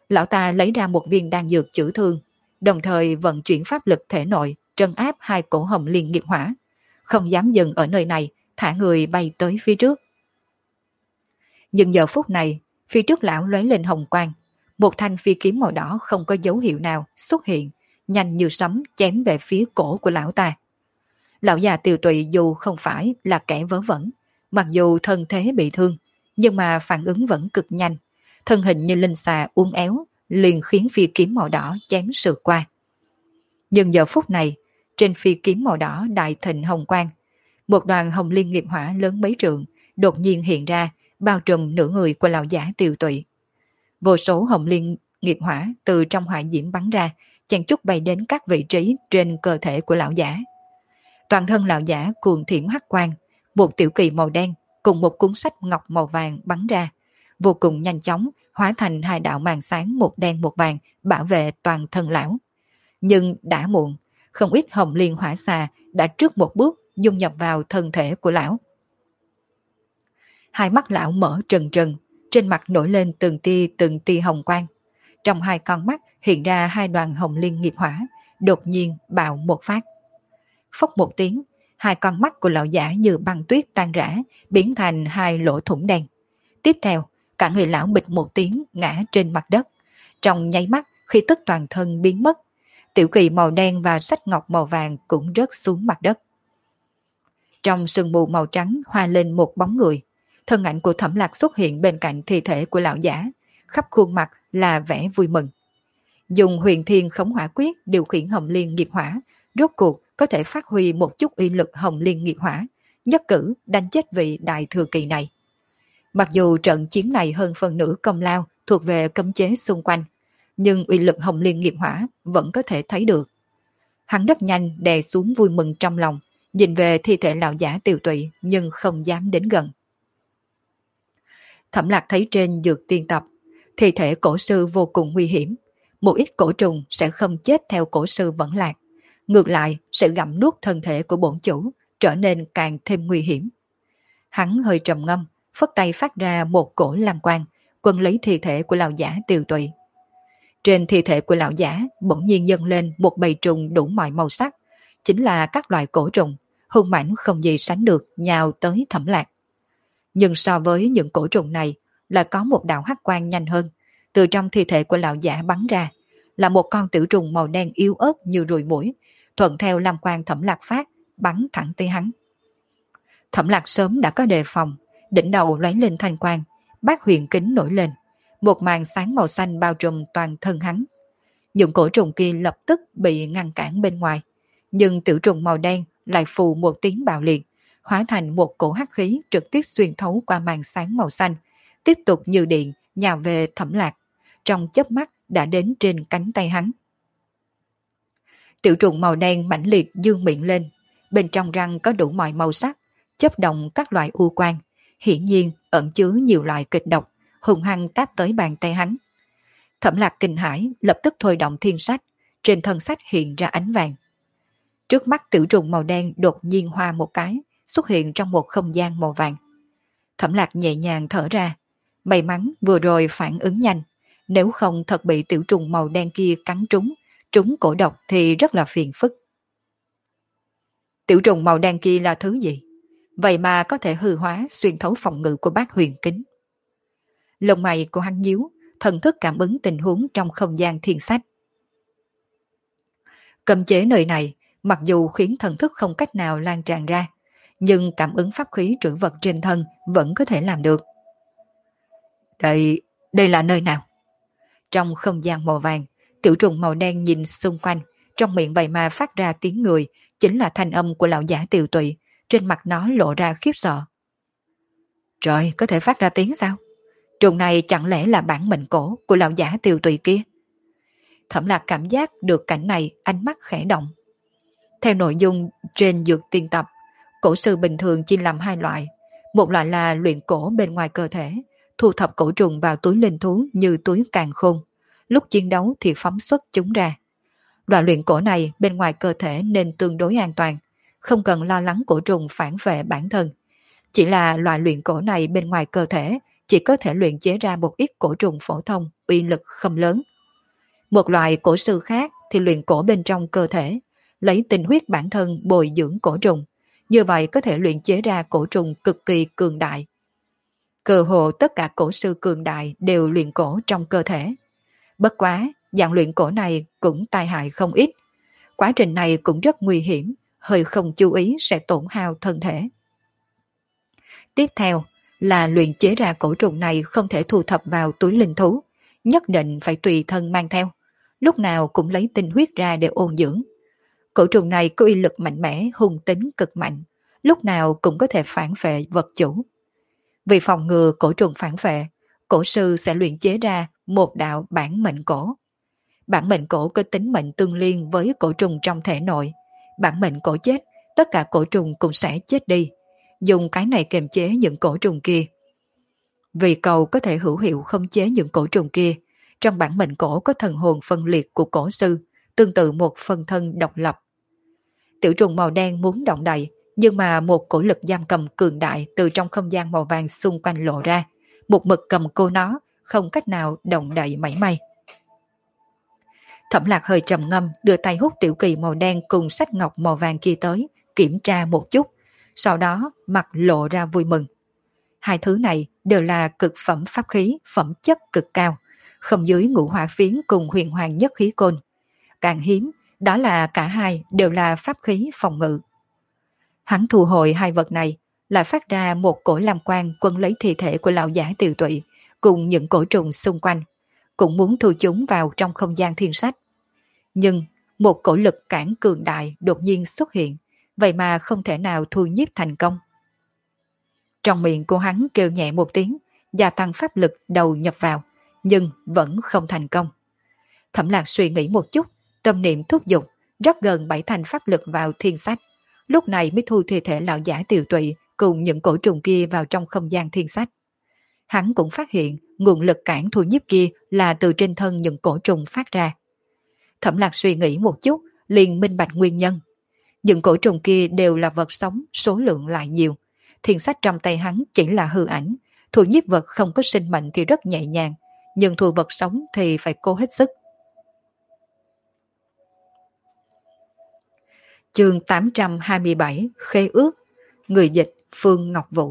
Speaker 1: Lão ta lấy ra một viên đan dược chữa thương, đồng thời vận chuyển pháp lực thể nội, trấn áp hai cổ hồng liên nghiệp hỏa, không dám dừng ở nơi này, thả người bay tới phía trước. Nhưng giờ phút này, phía trước lão lóe lên hồng quang, một thanh phi kiếm màu đỏ không có dấu hiệu nào xuất hiện, nhanh như sấm chém về phía cổ của lão ta. Lão già Tiều Tụy dù không phải là kẻ vớ vẩn, mặc dù thân thế bị thương, nhưng mà phản ứng vẫn cực nhanh, thân hình như linh xà uốn éo, liền khiến phi kiếm màu đỏ chém sượt qua. Nhưng giờ phút này, trên phi kiếm màu đỏ đại thịnh hồng quang, một đoàn hồng liên nghiệp hỏa lớn mấy trượng đột nhiên hiện ra, bao trùm nửa người của lão giả Tiều Tụy. Vô số hồng liên nghiệp hỏa từ trong hỏa diễm bắn ra, chàng chút bay đến các vị trí trên cơ thể của lão giả. Toàn thân lão giả cuồng thiểm hắc quang, một tiểu kỳ màu đen cùng một cuốn sách ngọc màu vàng bắn ra, vô cùng nhanh chóng hóa thành hai đạo màn sáng một đen một vàng bảo vệ toàn thân lão. Nhưng đã muộn, không ít hồng liên hỏa xà đã trước một bước dung nhập vào thân thể của lão. Hai mắt lão mở trừng trừng, trên mặt nổi lên từng tia hồng quang. Trong hai con mắt hiện ra hai đoàn hồng liên nghiệp hỏa, đột nhiên bạo một phát. Phốc một tiếng, hai con mắt của lão giả như băng tuyết tan rã, biến thành hai lỗ thủng đen. Tiếp theo, cả người lão bịch một tiếng ngã trên mặt đất. Trong nháy mắt, khi tức toàn thân biến mất, tiểu kỳ màu đen và sách ngọc màu vàng cũng rớt xuống mặt đất. Trong sương mù màu trắng hoa lên một bóng người. Thân ảnh của Thẩm Lạc xuất hiện bên cạnh thi thể của lão giả, khắp khuôn mặt là vẻ vui mừng. Dùng huyền thiên khống hỏa quyết điều khiển hồng liên nghiệp hỏa, rốt cuộc có thể phát huy một chút uy lực hồng liên nghiệp hỏa, nhất cử đánh chết vị đại thừa kỳ này. Mặc dù trận chiến này hơn phần nửa công lao thuộc về cấm chế xung quanh, nhưng uy lực hồng liên nghiệp hỏa vẫn có thể thấy được. Hắn rất nhanh đè xuống vui mừng trong lòng, nhìn về thi thể lão giả Tiều Tụy nhưng không dám đến gần. Thẩm Lạc thấy trên dược tiên tập, thi thể cổ sư vô cùng nguy hiểm. Một ít cổ trùng sẽ không chết theo cổ sư vẫn lạc, ngược lại sẽ gặm nuốt thân thể của bổn chủ, trở nên càng thêm nguy hiểm. Hắn hơi trầm ngâm, phất tay phát ra một cổ lam quang, quân lấy thi thể của lão giả Tiều Tụy. Trên thi thể của lão giả bỗng nhiên dâng lên một bầy trùng đủ mọi màu sắc, chính là các loại cổ trùng, hung mãnh không gì sánh được nhào tới Thẩm Lạc. Nhưng so với những cổ trùng này, là có một đạo hắc quang nhanh hơn, từ trong thi thể của lão giả bắn ra, là một con tiểu trùng màu đen yếu ớt như ruồi muỗi, thuận theo lam quang Thẩm Lạc phát, bắn thẳng tới hắn. Thẩm Lạc sớm đã có đề phòng, đỉnh đầu lóe lên thanh quang, bát huyền kính nổi lên, một màn sáng màu xanh bao trùm toàn thân hắn. Những cổ trùng kia lập tức bị ngăn cản bên ngoài, nhưng tiểu trùng màu đen lại phù một tiếng bạo liệt, hóa thành một cổ hắc khí trực tiếp xuyên thấu qua màn sáng màu xanh, tiếp tục như điện nhào về Thẩm Lạc, trong chớp mắt đã đến trên cánh tay hắn. Tiểu trùng màu đen mãnh liệt dương miệng lên, bên trong răng có đủ mọi màu sắc, chớp động các loại u quang, hiển nhiên ẩn chứa nhiều loại kịch độc, hung hăng táp tới bàn tay hắn. Thẩm Lạc kinh hãi, lập tức thôi động thiên sách, trên thân sách hiện ra ánh vàng. Trước mắt tiểu trùng màu đen đột nhiên hoa một cái, xuất hiện trong một không gian màu vàng. Thẩm Lạc nhẹ nhàng thở ra, may mắn vừa rồi phản ứng nhanh, nếu không thật bị tiểu trùng màu đen kia cắn trúng cổ độc thì rất là phiền phức. Tiểu trùng màu đen kia là thứ gì? Vậy mà có thể hư hóa xuyên thấu phòng ngự của bát huyền kính. Lông mày của hắn nhíu, thần thức cảm ứng tình huống trong không gian thiên sách. Cấm chế nơi này, mặc dù khiến thần thức không cách nào lan tràn ra, nhưng cảm ứng pháp khí trữ vật trên thân vẫn có thể làm được. Đây là nơi nào? Trong không gian màu vàng, tiểu trùng màu đen nhìn xung quanh, trong miệng vậy mà phát ra tiếng người, chính là thanh âm của lão giả Tiều Tụy, trên mặt nó lộ ra khiếp sợ. Trời, có thể phát ra tiếng sao? Trùng này chẳng lẽ là bản mệnh cổ của lão giả Tiều Tụy kia? Thẩm Lạc cảm giác được cảnh này, ánh mắt khẽ động. Theo nội dung trên dược tiên tập, cổ sư bình thường chia làm hai loại. Một loại là luyện cổ bên ngoài cơ thể, thu thập cổ trùng vào túi linh thú như túi càn khôn. Lúc chiến đấu thì phóng xuất chúng ra. Loại luyện cổ này bên ngoài cơ thể nên tương đối an toàn, không cần lo lắng cổ trùng phản vệ bản thân. Chỉ là loại luyện cổ này bên ngoài cơ thể chỉ có thể luyện chế ra một ít cổ trùng phổ thông, uy lực không lớn. Một loại cổ sư khác thì luyện cổ bên trong cơ thể, lấy tinh huyết bản thân bồi dưỡng cổ trùng, như vậy có thể luyện chế ra cổ trùng cực kỳ cường đại. Cơ hồ tất cả cổ sư cường đại đều luyện cổ trong cơ thể. Bất quá, dạng luyện cổ này cũng tai hại không ít. Quá trình này cũng rất nguy hiểm, hơi không chú ý sẽ tổn hao thân thể. Tiếp theo là luyện chế ra cổ trùng này không thể thu thập vào túi linh thú, nhất định phải tùy thân mang theo, lúc nào cũng lấy tinh huyết ra để ôn dưỡng. Cổ trùng này có uy lực mạnh mẽ, hung tính cực mạnh, lúc nào cũng có thể phản phệ vật chủ. Vì phòng ngừa cổ trùng phản phệ, cổ sư sẽ luyện chế ra một đạo bản mệnh cổ. Bản mệnh cổ có tính mệnh tương liên với cổ trùng trong thể nội. Bản mệnh cổ chết, tất cả cổ trùng cũng sẽ chết đi. Dùng cái này kiềm chế những cổ trùng kia. Vì cầu có thể hữu hiệu khống chế những cổ trùng kia, trong bản mệnh cổ có thần hồn phân liệt của cổ sư, tương tự một phân thân độc lập. Tiểu trùng màu đen muốn động đậy, nhưng mà một cổ lực giam cầm cường đại từ trong không gian màu vàng xung quanh lộ ra, một mực cầm cô nó, không cách nào động đậy mảy may. Thẩm Lạc hơi trầm ngâm, đưa tay hút tiểu kỳ màu đen cùng sách ngọc màu vàng kia tới, kiểm tra một chút, sau đó mặt lộ ra vui mừng. Hai thứ này đều là cực phẩm pháp khí, phẩm chất cực cao, không dưới ngũ hỏa phiến cùng huyền hoàng nhất khí côn. Càng hiếm, đó là cả hai đều là pháp khí phòng ngự. Hắn thu hồi hai vật này, lại phát ra một cổ lam quang quân lấy thi thể của lão giả Tiều Tụy cùng những cổ trùng xung quanh, cũng muốn thu chúng vào trong không gian thiên sách. Nhưng một cổ lực cản cường đại đột nhiên xuất hiện, vậy mà không thể nào thu nhiếp thành công. Trong miệng của hắn kêu nhẹ một tiếng, gia tăng pháp lực đầu nhập vào, nhưng vẫn không thành công. Thẩm Lạc suy nghĩ một chút, tâm niệm thúc giục, rất gần 7 thành pháp lực vào thiên sách. Lúc này mới thu thi thể lão giả Tiều Tụy cùng những cổ trùng kia vào trong không gian thiên sách. Hắn cũng phát hiện nguồn lực cản thu nhiếp kia là từ trên thân những cổ trùng phát ra. Thẩm Lạc suy nghĩ một chút, liền minh bạch nguyên nhân. Những cổ trùng kia đều là vật sống, số lượng lại nhiều. Thiên sách trong tay hắn chỉ là hư ảnh, thu nhiếp vật không có sinh mệnh thì rất nhẹ nhàng, nhưng thu vật sống thì phải cố hết sức. Chương 827 Khế ước. Người dịch Phương Ngọc Vũ.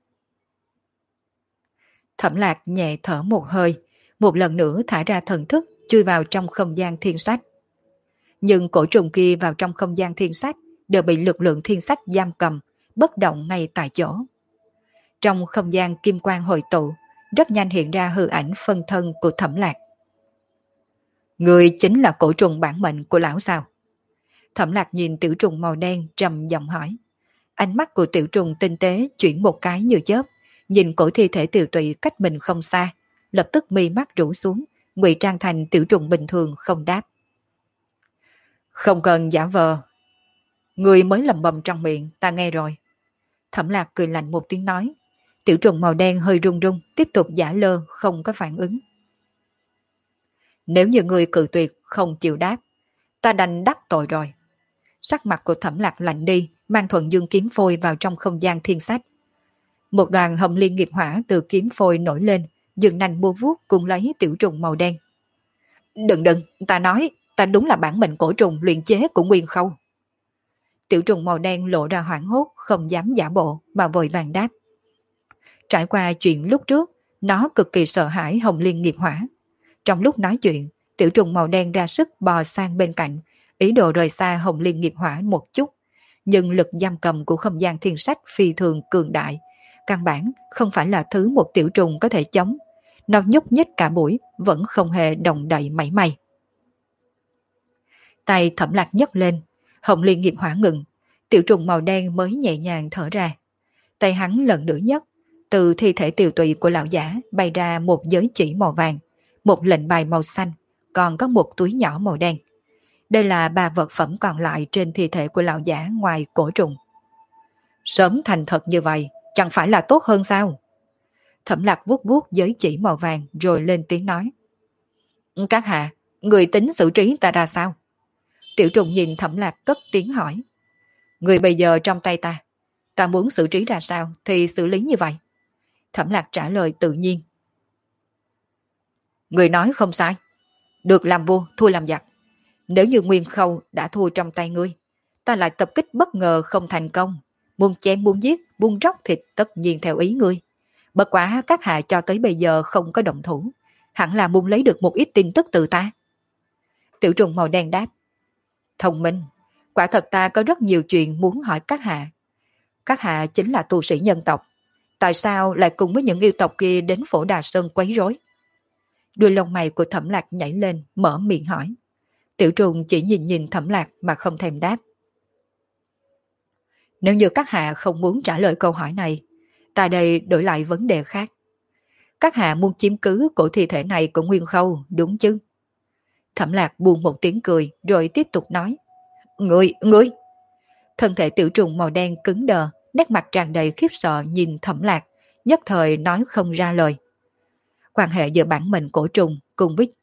Speaker 1: Thẩm Lạc nhẹ thở một hơi, một lần nữa thả ra thần thức chui vào trong không gian thiên sách. Nhưng cổ trùng kia vào trong không gian thiên sách đều bị lực lượng thiên sách giam cầm, bất động ngay tại chỗ. Trong không gian kim quang hội tụ, rất nhanh hiện ra hư ảnh phân thân của Thẩm Lạc. Người chính là cổ trùng bản mệnh của lão sao? Thẩm Lạc nhìn tiểu trùng màu đen trầm giọng hỏi. Ánh mắt của tiểu trùng tinh tế chuyển một cái như chớp, nhìn cổ thi thể Tiều Tụy cách mình không xa, lập tức mi mắt rũ xuống, ngụy trang thành tiểu trùng bình thường không đáp. Không cần giả vờ. Người mới lầm bầm trong miệng, ta nghe rồi. Thẩm Lạc cười lạnh một tiếng nói. Tiểu trùng màu đen hơi run run, tiếp tục giả lơ, không có phản ứng. Nếu như người cự tuyệt, không chịu đáp, ta đành đắc tội rồi. Sắc mặt của Thẩm Lạc lạnh đi, mang thuần dương kiếm phôi vào trong không gian thiên sách. Một đoàn hồng liên nghiệp hỏa từ kiếm phôi nổi lên, dừng nành mua vuốt cùng lấy tiểu trùng màu đen. Đừng, ta nói, ta đúng là bản mệnh cổ trùng luyện chế của Nguyên Khâu. Tiểu trùng màu đen lộ ra hoảng hốt, không dám giả bộ, mà vội vàng đáp. Trải qua chuyện lúc trước, nó cực kỳ sợ hãi hồng liên nghiệp hỏa. Trong lúc nói chuyện, tiểu trùng màu đen ra sức bò sang bên cạnh, ý đồ rời xa hồng liên nghiệp hỏa một chút. Nhưng lực giam cầm của không gian thiên sách phi thường cường đại, căn bản không phải là thứ một tiểu trùng có thể chống. Nó nhúc nhích cả buổi, vẫn không hề động đậy mảy may. Tay Thẩm Lạc nhấc lên, hồng liên nghiệp hỏa ngừng, tiểu trùng màu đen mới nhẹ nhàng thở ra. Tay hắn lần nữa nhấc, từ thi thể Tiều Tụy của lão giả bay ra một giới chỉ màu vàng, một lệnh bài màu xanh, còn có một túi nhỏ màu đen. Đây là 3 vật phẩm còn lại trên thi thể của lão giả ngoài cổ trùng. Sớm thành thật như vậy, chẳng phải là tốt hơn sao? Thẩm Lạc vuốt vuốt giới chỉ màu vàng rồi lên tiếng nói. Các hạ, người tính xử trí ta ra sao? Tiểu trùng nhìn Thẩm Lạc cất tiếng hỏi. Người bây giờ trong tay ta muốn xử trí ra sao thì xử lý như vậy. Thẩm Lạc trả lời tự nhiên. Người nói không sai. Được làm vua, thua làm giặc. Nếu như Nguyên Khâu đã thua trong tay ngươi, ta lại tập kích bất ngờ không thành công. Muốn chém muốn giết, muốn róc thịt tất nhiên theo ý ngươi. Bất quá các hạ cho tới bây giờ không có động thủ. Hẳn là muốn lấy được một ít tin tức từ ta. Tiểu trùng màu đen đáp. Thông minh, quả thật ta có rất nhiều chuyện muốn hỏi các hạ. Các hạ chính là tu sĩ nhân tộc. Tại sao lại cùng với những yêu tộc kia đến Phổ Đà Sơn quấy rối? Đuôi lông mày của Thẩm Lạc nhảy lên, mở miệng hỏi. Tiểu trùng chỉ nhìn nhìn Thẩm Lạc mà không thèm đáp. Nếu như các hạ không muốn trả lời câu hỏi này, ta đây đổi lại vấn đề khác. Các hạ muốn chiếm cứ cổ thi thể này của Nguyên Khâu, đúng chứ? Thẩm Lạc buông một tiếng cười rồi tiếp tục nói. Ngươi! Thân thể tiểu trùng màu đen cứng đờ, nét mặt tràn đầy khiếp sợ nhìn Thẩm Lạc, nhất thời nói không ra lời. Quan hệ giữa bản mệnh cổ trùng cùng với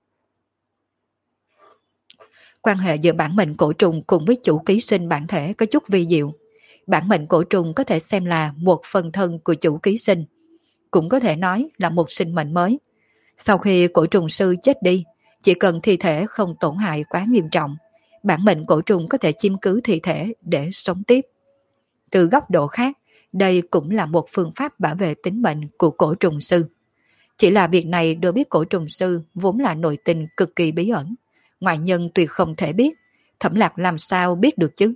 Speaker 1: chủ ký sinh bản thể có chút vi diệu. Bản mệnh cổ trùng có thể xem là một phần thân của chủ ký sinh, cũng có thể nói là một sinh mệnh mới. Sau khi cổ trùng sư chết đi, chỉ cần thi thể không tổn hại quá nghiêm trọng, bản mệnh cổ trùng có thể chiếm cứ thi thể để sống tiếp. Từ góc độ khác, đây cũng là một phương pháp bảo vệ tính mệnh của cổ trùng sư. Chỉ là việc này đối với cổ trùng sư vốn là nội tình cực kỳ bí ẩn, ngoại nhân tuyệt không thể biết, Thẩm Lạc làm sao biết được chứ?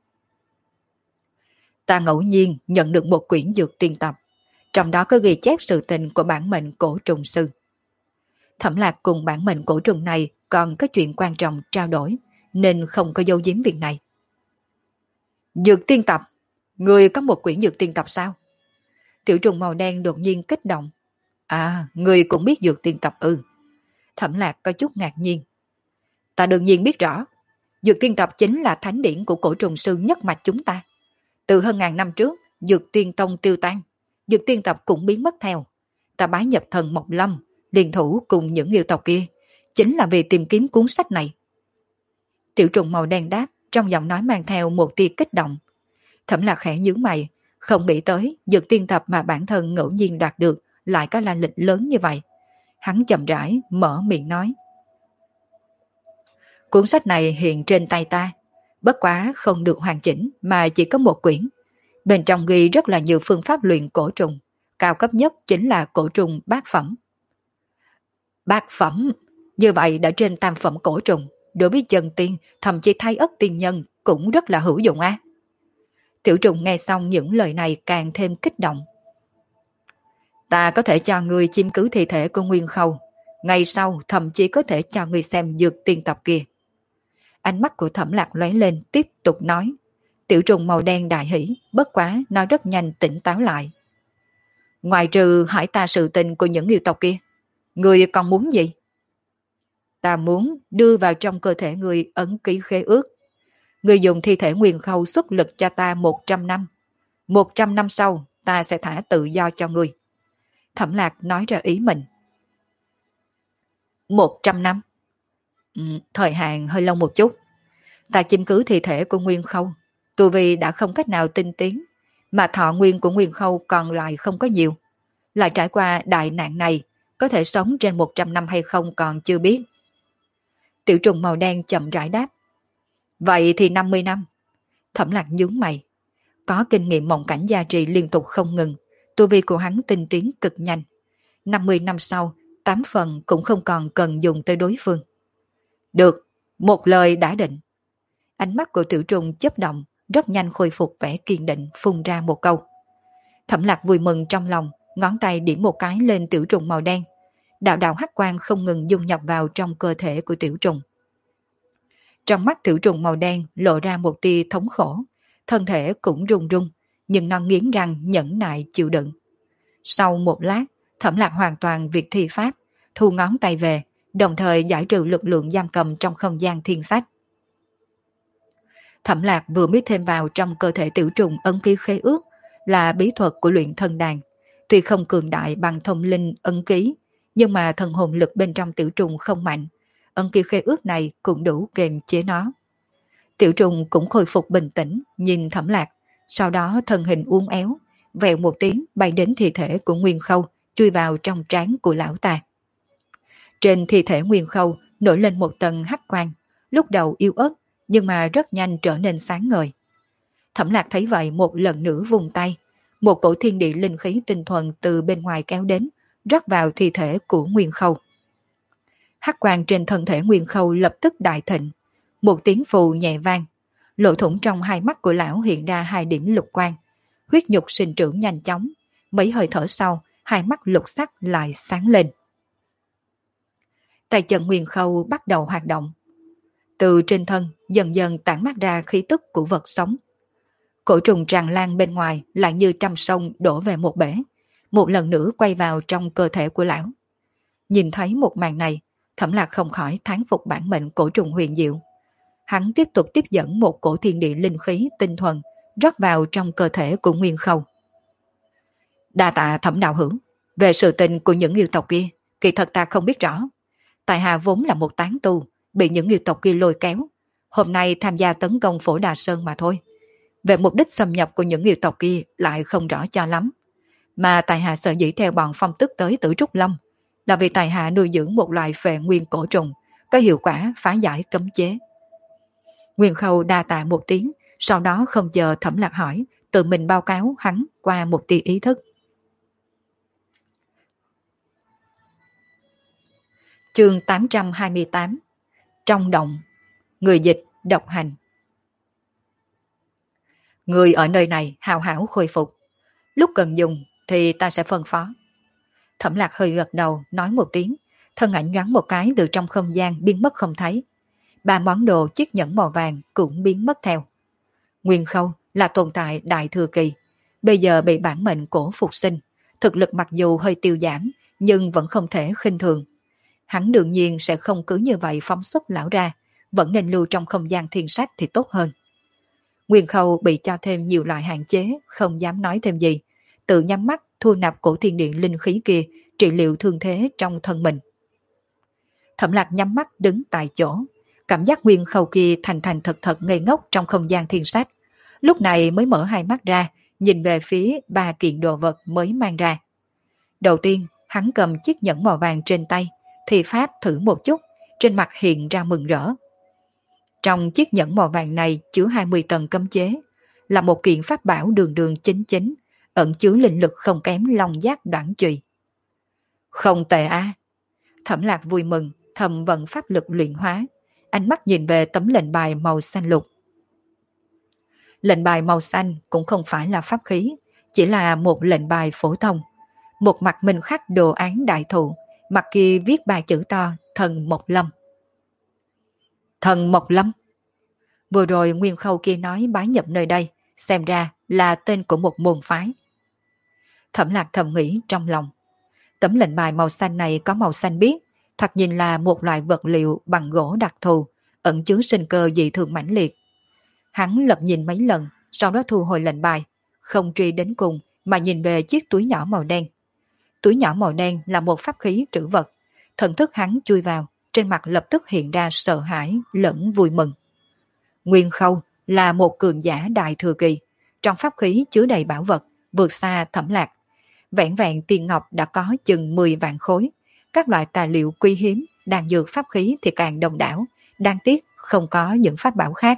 Speaker 1: Ta ngẫu nhiên nhận được một quyển dược tiên tập, trong đó có ghi chép sự tình của bản mệnh cổ trùng sư. Thẩm Lạc cùng bản mệnh cổ trùng này còn có chuyện quan trọng trao đổi, nên không có giấu giếm việc này. Dược tiên tập? Người có một quyển dược tiên tập sao? Tiểu trùng màu đen đột nhiên kích động. À, người cũng biết dược tiên tập ư? Thẩm Lạc có chút ngạc nhiên. Ta đương nhiên biết rõ. Dược tiên tập chính là thánh điển của cổ trùng sư nhất mạch chúng ta. Từ hơn ngàn năm trước, dược tiên tông tiêu tan, dược tiên tập cũng biến mất theo. Ta bái nhập thần Mộc Lâm, liên thủ cùng những yêu tộc kia, chính là vì tìm kiếm cuốn sách này. Tiểu trùng màu đen đáp, trong giọng nói mang theo một tia kích động. Thẩm Lạc khẽ nhướng mày, không nghĩ tới dược tiên tập mà bản thân ngẫu nhiên đoạt được lại có lai lịch lớn như vậy. Hắn chậm rãi mở miệng nói. Cuốn sách này hiện trên tay ta, bất quá không được hoàn chỉnh mà chỉ có một quyển. Bên trong ghi rất là nhiều phương pháp luyện cổ trùng, cao cấp nhất chính là cổ trùng bát phẩm. Bát phẩm? Như vậy đã trên tam phẩm cổ trùng, đối với chân tiên, thậm chí thái ất tiên nhân cũng rất là hữu dụng á. Tiểu trùng nghe xong những lời này càng thêm kích động. Ta có thể cho ngươi chiếm cứ thi thể của Nguyên Khâu, ngày sau thậm chí có thể cho ngươi xem dược tiên tập kia. Ánh mắt của Thẩm Lạc lóe lên tiếp tục nói. Tiểu trùng màu đen đại hỉ, bất quá nói rất nhanh tỉnh táo lại. Ngoài trừ hỏi ta sự tình của những yêu tộc kia, ngươi còn muốn gì? Ta muốn đưa vào trong cơ thể ngươi ấn ký khế ước. Ngươi dùng thi thể Nguyên Khâu xuất lực cho ta 100 năm. 100 năm sau, ta sẽ thả tự do cho ngươi. Thẩm Lạc nói ra ý mình. 100 năm? Thời hạn hơi lâu một chút. Ta chiếm cứ thi thể của Nguyên Khâu, tu vi đã không cách nào tinh tiến, mà thọ nguyên của Nguyên Khâu còn lại không có nhiều. Lại trải qua đại nạn này, có thể sống trên 100 năm hay không còn chưa biết. Tiểu trùng màu đen chậm rãi đáp. Vậy thì 50 năm. Thẩm Lạc nhướng mày. Có kinh nghiệm mộng cảnh gia trì liên tục không ngừng, tu vi của hắn tinh tiến cực nhanh. 50 năm sau, 8 phần cũng không còn cần dùng tới đối phương. Được, một lời đã định. Ánh mắt của tiểu trùng chớp động, rất nhanh khôi phục vẻ kiên định, phun ra một câu. Thẩm Lạc vui mừng trong lòng, ngón tay điểm một cái lên tiểu trùng màu đen. Đạo đạo hắc quang không ngừng dung nhập vào trong cơ thể của tiểu trùng. Trong mắt tiểu trùng màu đen lộ ra một tia thống khổ, thân thể cũng run run, nhưng nó nghiến răng nhẫn nại chịu đựng. Sau một lát, Thẩm Lạc hoàn toàn việc thi pháp, thu ngón tay về, đồng thời giải trừ lực lượng giam cầm trong không gian thiên sách. Thẩm Lạc vừa mới thêm vào trong cơ thể tiểu trùng ấn ký khế ước là bí thuật của luyện thần đàn. Tuy không cường đại bằng thông linh ấn ký, nhưng mà thần hồn lực bên trong tiểu trùng không mạnh. Ấn ký khế ước này cũng đủ kiềm chế nó. Tiểu trùng cũng khôi phục bình tĩnh, nhìn Thẩm Lạc, sau đó thân hình uốn éo, vèo một tiếng bay đến thi thể của Nguyên Khâu, chui vào trong trán của lão ta. Trên thi thể Nguyên Khâu nổi lên một tầng hắc quang, lúc đầu yếu ớt nhưng mà rất nhanh trở nên sáng ngời. Thẩm Lạc thấy vậy một lần nữa vùng tay, một cổ thiên địa linh khí tinh thuần từ bên ngoài kéo đến, rót vào thi thể của Nguyên Khâu. Hắc quang trên thân thể Nguyên Khâu lập tức đại thịnh, một tiếng phù nhẹ vang, lỗ thủng trong hai mắt của lão hiện ra hai điểm lục quang, huyết nhục sinh trưởng nhanh chóng, mấy hơi thở sau, hai mắt lục sắc lại sáng lên. Tay chân Nguyên Khâu bắt đầu hoạt động. Từ trên thân dần dần tản mát ra khí tức của vật sống. Cổ trùng tràn lan bên ngoài lại như trăm sông đổ về một bể, một lần nữa quay vào trong cơ thể của lão. Nhìn thấy một màn này, Thẩm Lạc không khỏi thán phục bản mệnh cổ trùng huyền diệu. Hắn tiếp tục tiếp dẫn một cổ thiên địa linh khí tinh thuần rót vào trong cơ thể của Nguyên Khâu. Đa tạ Thẩm đạo hữu, về sự tình của những yêu tộc kia, kỳ thật ta không biết rõ. Tại hạ vốn là một tán tu, bị những yêu tộc kia lôi kéo, hôm nay tham gia tấn công Phổ Đà Sơn mà thôi. Về mục đích xâm nhập của những yêu tộc kia lại không rõ cho lắm. Mà tại hạ sợ dĩ theo bọn phong tức tới Tử Trúc Lâm là vì tại hạ nuôi dưỡng một loại phệ nguyên cổ trùng có hiệu quả phá giải cấm chế. Nguyên Khâu đa tạ một tiếng, sau đó không chờ Thẩm Lạc hỏi, tự mình báo cáo hắn qua một tia ý thức. Chương 828. Trong động. Người dịch độc hành. Người ở nơi này hào hảo khôi phục, lúc cần dùng thì ta sẽ phân phó. Thẩm Lạc hơi gật đầu nói một tiếng, thân ảnh nhoáng một cái từ trong không gian biến mất không thấy. Ba món đồ chiếc nhẫn màu vàng cũng biến mất theo. Nguyên Khâu là tồn tại đại thừa kỳ, bây giờ bị bản mệnh cổ phục sinh, thực lực mặc dù hơi tiêu giảm nhưng vẫn không thể khinh thường. Hắn đương nhiên sẽ không cứ như vậy phóng xuất lão ra, vẫn nên lưu trong không gian thiên sách thì tốt hơn. Nguyên Khâu bị cho thêm nhiều loại hạn chế, không dám nói thêm gì, tự nhắm mắt thu nạp cổ thiên điện linh khí kia trị liệu thương thế trong thân mình. Thẩm Lạc nhắm mắt đứng tại chỗ, cảm giác Nguyên Khâu kia thành thành thật thật ngây ngốc trong không gian thiên sách, lúc này mới mở hai mắt ra, nhìn về phía ba kiện đồ vật mới mang ra. Đầu tiên, hắn cầm chiếc nhẫn màu vàng trên tay, thì pháp thử một chút, trên mặt hiện ra mừng rỡ. Trong chiếc nhẫn màu vàng này chứa 20 tầng cấm chế, là một kiện pháp bảo đường đường chính chính, ẩn chứa linh lực không kém long giác đoạn chùy. Không tệ a. Thẩm Lạc vui mừng, thầm vận pháp lực luyện hóa, ánh mắt nhìn về tấm lệnh bài màu xanh lục. Lệnh bài màu xanh cũng không phải là pháp khí, chỉ là một lệnh bài phổ thông. Một mặt mình khắc đồ án đại thụ, mặt kia viết ba chữ to Thần Mộc Lâm. Thần Mộc Lâm. Vừa rồi Nguyên Khâu kia nói bái nhập nơi đây, xem ra là tên của một môn phái. Thẩm Lạc thầm nghĩ trong lòng. Tấm lệnh bài màu xanh này có màu xanh biếc, thoạt nhìn là một loại vật liệu bằng gỗ đặc thù, ẩn chứa sinh cơ dị thường mãnh liệt. Hắn lật nhìn mấy lần, sau đó thu hồi lệnh bài, không truy đến cùng mà nhìn về chiếc túi nhỏ màu đen. Túi nhỏ màu đen là một pháp khí trữ vật, thần thức hắn chui vào, trên mặt lập tức hiện ra sợ hãi lẫn vui mừng. Nguyên Khâu là một cường giả đại thừa kỳ, trong pháp khí chứa đầy bảo vật, vượt xa Thẩm Lạc. Vẹn vẹn tiền ngọc đã có chừng 10 vạn khối, các loại tài liệu quý hiếm, đan dược pháp khí thì càng đông đảo, đáng tiếc không có những pháp bảo khác.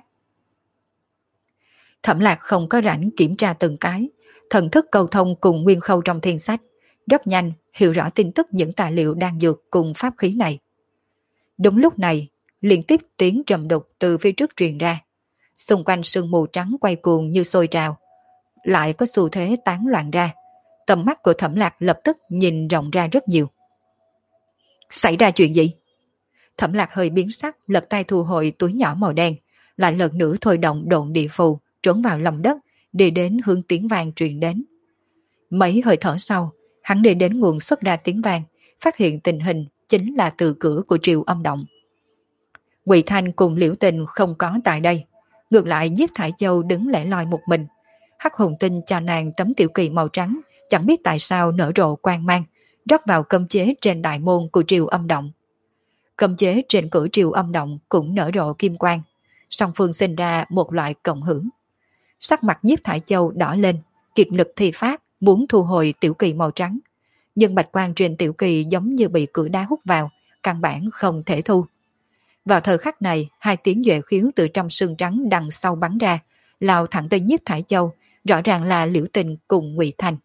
Speaker 1: Thẩm Lạc không có rảnh kiểm tra từng cái, thần thức cầu thông cùng Nguyên Khâu trong thiên sách, rất nhanh hiểu rõ tin tức những tài liệu đan dược cùng pháp khí này. Đúng lúc này, liên tiếp tiếng trầm đục từ phía trước truyền ra, xung quanh sương mù trắng quay cuồng như sôi trào, lại có xu thế tán loạn ra. Tầm mắt của Thẩm Lạc lập tức nhìn rộng ra rất nhiều. Xảy ra chuyện gì? Thẩm Lạc hơi biến sắc, lật tay thu hồi túi nhỏ màu đen, lại lần nữa thôi động độn địa phù, trốn vào lòng đất, đi đến hướng tiếng vang truyền đến. Mấy hơi thở sau, hắn đi đến nguồn xuất ra tiếng vang, phát hiện tình hình chính là từ cửa của Triều Âm Động. Quỳ Thanh cùng Liễu Tình không có tại đây, ngược lại Nhiếp Thải Châu đứng lẻ loi một mình. Hắc hồn tinh cho nàng tấm tiểu kỳ màu trắng, chẳng biết tại sao nở rộ quang mang, rót vào cấm chế trên đại môn của Triều Âm Động. Cấm chế trên cửa Triều Âm Động cũng nở rộ kim quang, song phương sinh ra một loại cộng hưởng. Sắc mặt Nhiếp Thải Châu đỏ lên, kiệt lực thi pháp, muốn thu hồi tiểu kỳ màu trắng, nhưng bạch quang trên tiểu kỳ giống như bị cửa đá hút vào, căn bản không thể thu. Vào thời khắc này, hai tiếng duệ khiếu từ trong sương trắng đằng sau bắn ra, lao thẳng tới Nhiếp Thải Châu, rõ ràng là Liễu Tình cùng Ngụy Thành.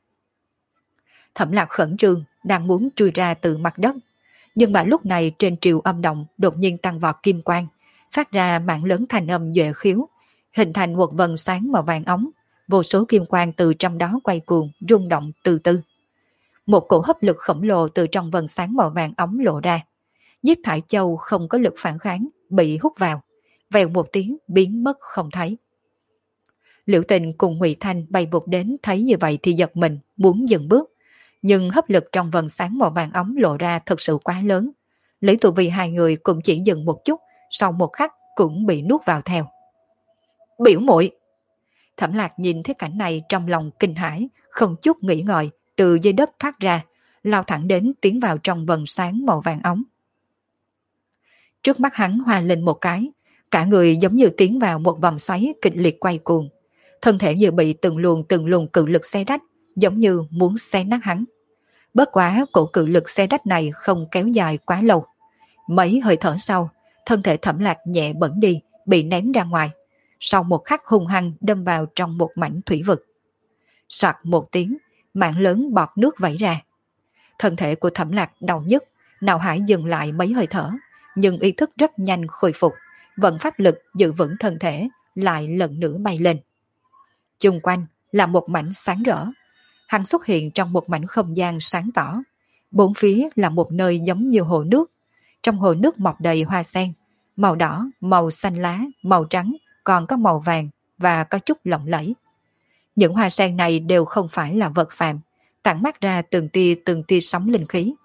Speaker 1: Thẩm Lạc khẩn trương, đang muốn chui ra từ mặt đất, nhưng mà lúc này trên triều âm động đột nhiên tăng vọt kim quang, phát ra mạng lớn thanh âm duệ khiếu, hình thành một vần sáng màu vàng óng, vô số kim quang từ trong đó quay cuồng, rung động từ từ. Một cổ hấp lực khổng lồ từ trong vần sáng màu vàng óng lộ ra. Nhiếp Thải Châu không có lực phản kháng, bị hút vào, vèo một tiếng biến mất không thấy. Liễu Tình cùng Ngụy Thanh bay vụt đến thấy như vậy thì giật mình, muốn dừng bước. Nhưng hấp lực trong vần sáng màu vàng óng lộ ra thật sự quá lớn. Lý tu vi hai người cũng chỉ dừng một chút, sau một khắc cũng bị nuốt vào theo. Biểu muội! Thẩm Lạc nhìn thấy cảnh này trong lòng kinh hãi, không chút nghĩ ngợi, từ dưới đất thoát ra, lao thẳng đến tiến vào trong vần sáng màu vàng óng. Trước mắt hắn hoa lên một cái, cả người giống như tiến vào một vòng xoáy kịch liệt quay cuồng. Thân thể như bị từng luồng cự lực xé rách, giống như muốn xé nát hắn. Bất quá cổ cự lực xé rách này không kéo dài quá lâu. Mấy hơi thở sau, thân thể Thẩm Lạc nhẹ bẩn đi, bị ném ra ngoài. Sau một khắc hung hăng đâm vào trong một mảnh thủy vực. Soạt một tiếng, mạng lớn bọt nước vẩy ra. Thân thể của Thẩm Lạc đau nhức, não hải dừng lại mấy hơi thở, nhưng ý thức rất nhanh khôi phục, vận pháp lực giữ vững thân thể, lại lần nữa bay lên. Chung quanh là một mảnh sáng rỡ. Hắn xuất hiện trong một mảnh không gian sáng tỏ. Bốn phía là một nơi giống như hồ nước. Trong hồ nước mọc đầy hoa sen, màu đỏ, màu xanh lá, màu trắng, còn có màu vàng và có chút lộng lẫy. Những hoa sen này đều không phải là vật phàm, tản mát ra từng tia sóng linh khí.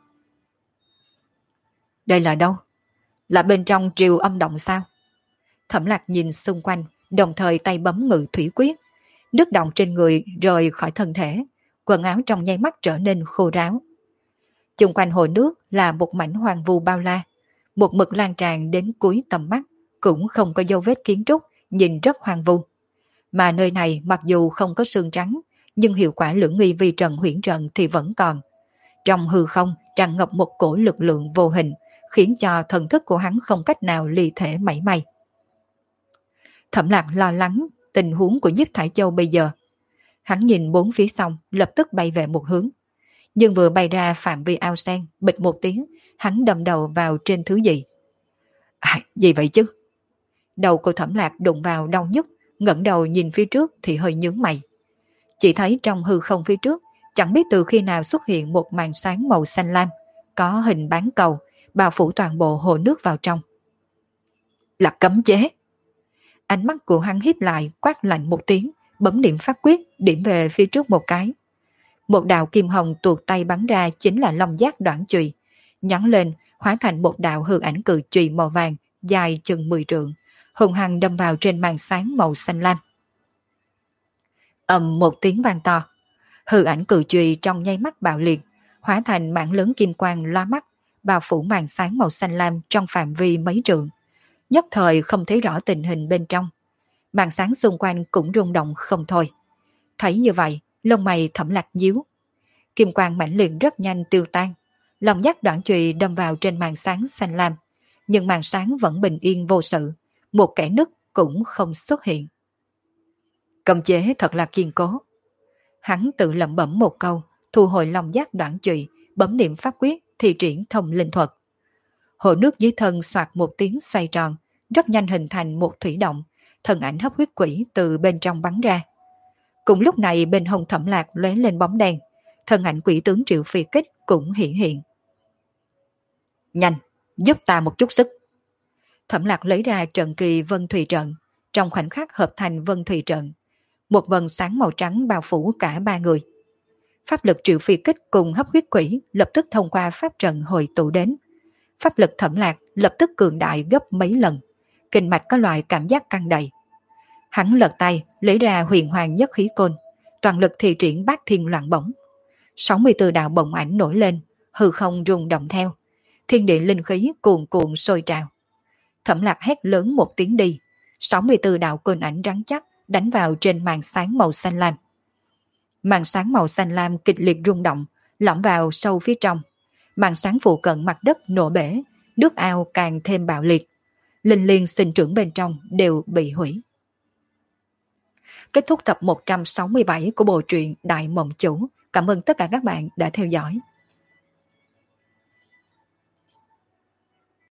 Speaker 1: Đây là đâu? Là bên trong triều âm động sao? Thẩm Lạc nhìn xung quanh, đồng thời tay bấm ngự thủy quyết. Nước động trên người rời khỏi thân thể, quần áo trong nháy mắt trở nên khô ráo. Chung quanh hồ nước là một mảnh hoang vu bao la, một mực lan tràn đến cuối tầm mắt, cũng không có dấu vết kiến trúc, nhìn rất hoang vu. Mà nơi này mặc dù không có sương trắng, nhưng hiệu quả lưỡng nghi vi trần huyễn trận thì vẫn còn. Trong hư không tràn ngập một cổ lực lượng vô hình, khiến cho thần thức của hắn không cách nào ly thể mảy may. Thẩm Lạc lo lắng tình huống của Nhiếp Thải Châu bây giờ. Hắn nhìn bốn phía xong, lập tức bay về một hướng. Nhưng vừa bay ra phạm vi ao sen, bịch một tiếng, hắn đâm đầu vào trên thứ gì. Gì vậy chứ? Đầu của Thẩm Lạc đụng vào đau nhức, ngẩng đầu nhìn phía trước thì hơi nhướng mày. Chỉ thấy trong hư không phía trước, chẳng biết từ khi nào xuất hiện một màn sáng màu xanh lam, có hình bán cầu, bao phủ toàn bộ hồ nước vào trong. Là cấm chế. Ánh mắt của hắn híp lại, quát lạnh một tiếng, bấm điểm pháp quyết, điểm về phía trước một cái. Một đạo kim hồng tuột tay bắn ra chính là long giác đoạn chùy, nhắn lên hóa thành một đạo hư ảnh cự chùy màu vàng, dài chừng 10 trượng, hùng hăng đâm vào trên màn sáng màu xanh lam. Ầm một tiếng vang to, hư ảnh cự chùy trong nháy mắt bạo liệt, hóa thành mảng lớn kim quang loa mắt, bao phủ màn sáng màu xanh lam trong phạm vi mấy trượng. Nhất thời không thấy rõ tình hình bên trong. Màn sáng xung quanh cũng rung động không thôi. Thấy như vậy, lông mày Thẩm Lạc nhíu. Kim quang mãnh liệt rất nhanh tiêu tan. Lòng giác đoạn chùy đâm vào trên màn sáng xanh lam. Nhưng màn sáng vẫn bình yên vô sự. Một kẻ nứt cũng không xuất hiện. Cấm chế thật là kiên cố. Hắn tự lẩm bẩm một câu, thu hồi lòng giác đoạn chùy, bấm niệm pháp quyết, thi triển thông linh thuật. Hồ nước dưới thân xoạt một tiếng xoay tròn, rất nhanh hình thành một thủy động, thần ảnh hấp huyết quỷ từ bên trong bắn ra. Cùng lúc này bên hông Thẩm Lạc lóe lên bóng đen, thần ảnh quỷ tướng Triệu Phi Kích cũng hiện. Nhanh, giúp ta một chút sức. Thẩm Lạc lấy ra trận kỳ Vân Thủy trận, trong khoảnh khắc hợp thành Vân Thủy trận. Một vần sáng màu trắng bao phủ cả ba người. Pháp lực Triệu Phi Kích cùng hấp huyết quỷ lập tức thông qua pháp trận hồi tụ đến. Pháp lực Thẩm Lạc lập tức cường đại gấp mấy lần, kinh mạch có loại cảm giác căng đầy. Hắn lật tay lấy ra huyền hoàng nhất khí côn, toàn lực thi triển bát thiên loạn bổng. 64 đạo bổng ảnh nổi lên, hư không rung động theo, thiên địa linh khí cuồn cuộn sôi trào. Thẩm Lạc hét lớn một tiếng đi, 64 đạo côn ảnh rắn chắc đánh vào trên màn sáng màu xanh lam. Màn sáng màu xanh lam kịch liệt rung động, lõm vào sâu phía trong. Màn sáng phụ cận mặt đất nổ bể, nước ao càng thêm bạo liệt. Linh liên sinh trưởng bên trong đều bị hủy. Kết thúc tập 167 của bộ truyện Đại Mộng Chủ. Cảm ơn tất cả các bạn đã theo dõi.